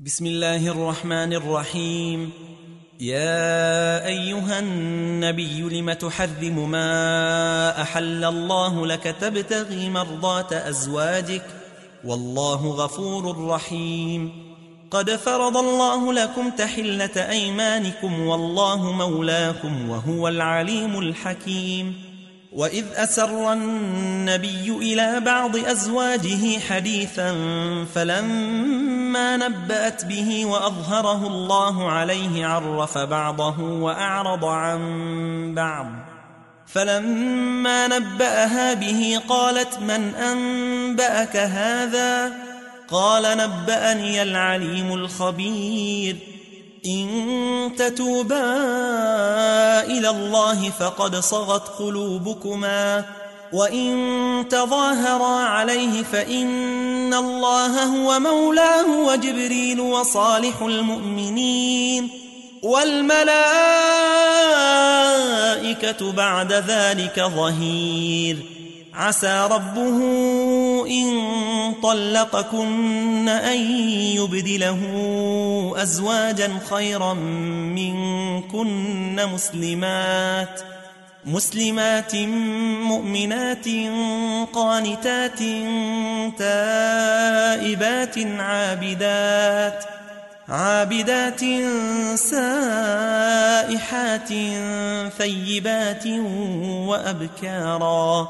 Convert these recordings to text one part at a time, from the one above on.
بسم الله الرحمن الرحيم. يا أيها النبي لم تحرم ما أحل الله لك تبتغي مرضات أزواجك والله غفور رحيم. قد فرض الله لكم تحلة أيمانكم والله مولاكم وهو العليم الحكيم. وإذ أسر النبي إلى بعض أزواجه حديثا فلما نبأت به وأظهره الله عليه عرف بعضه وأعرض عن بعض، فلما نبأها به قالت من أنبأك هذا؟ قال نبأني العليم الخبير. إن تتوبا إلى الله فقد صغت قلوبكما وإن تظاهرا عليه فإن الله هو مولاه وجبريل وصالح المؤمنين والملائكة بعد ذلك ظهير. عسى ربه إن طلقكن أن يبدله أزواجا خيرا منكن مسلمات مؤمنات قانتات تائبات عابدات سائحات ثيبات وأبكارا.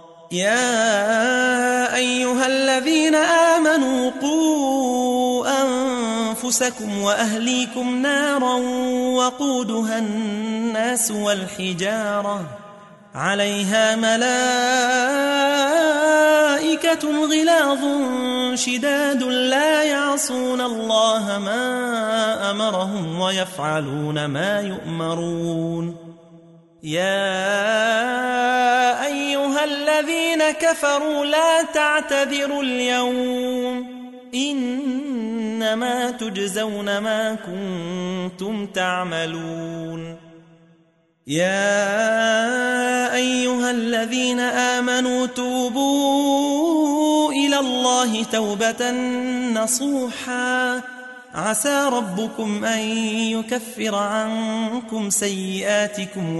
يا أيها الذين آمنوا قوا أنفسكم وأهليكم نارا وقودها الناس والحجارة عليها ملائكة غلاظ شداد لا يعصون الله ما أمرهم ويفعلون ما يؤمرون. يا أيها الذين كفروا لا تعتذروا اليوم إنما تجزون ما كنتم تعملون. يا أيها الذين آمنوا توبوا إلى الله توبة نصوحا عسى ربكم أن يكفر عنكم سيئاتكم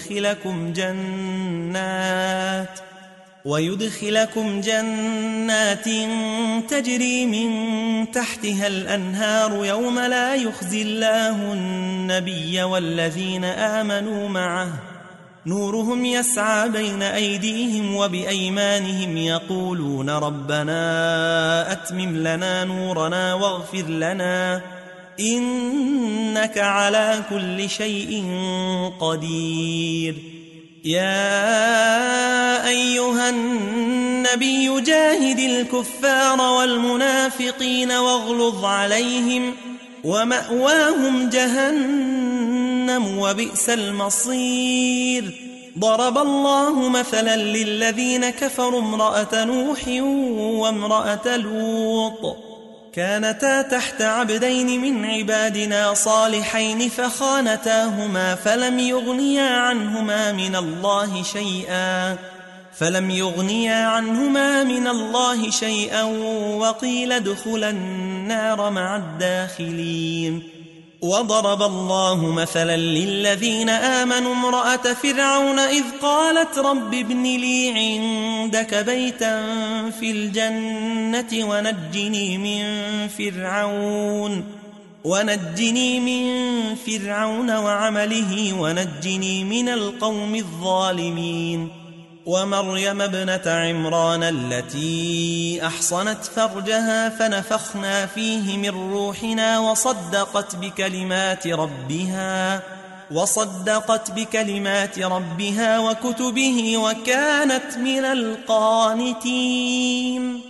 ويدخلكم جنات تجري من تحتها الأنهار يوم لا يخزي الله النبي والذين آمنوا معه نورهم يسعى بين أيديهم وبأيمانهم يقولون ربنا أتمم لنا نورنا واغفر لنا إنك على كل شيء قدير. يا أيها النبي جاهد الكفار والمنافقين واغلظ عليهم ومأواهم جهنم وبئس المصير. ضرب الله مثلا للذين كفروا امرأة نوح وامرأة لوط كانتا تحت عبدين من عبادنا صالحين فخانتاهما فلم يغنيا عنهما من الله شيئا وقيل ادخلا النار مع الداخلين. وضرب الله مثلا للذين آمنوا امرأة فرعون إذ قالت رب ابن لي عندك بيتا في الجنة ونجني من فرعون وعمله ونجني من القوم الظالمين. ومريم ابنة عمران التي أحصنت فرجها فنفخنا فيه من روحنا وصدقت بكلمات ربها وكتبه وكانت من القانتين.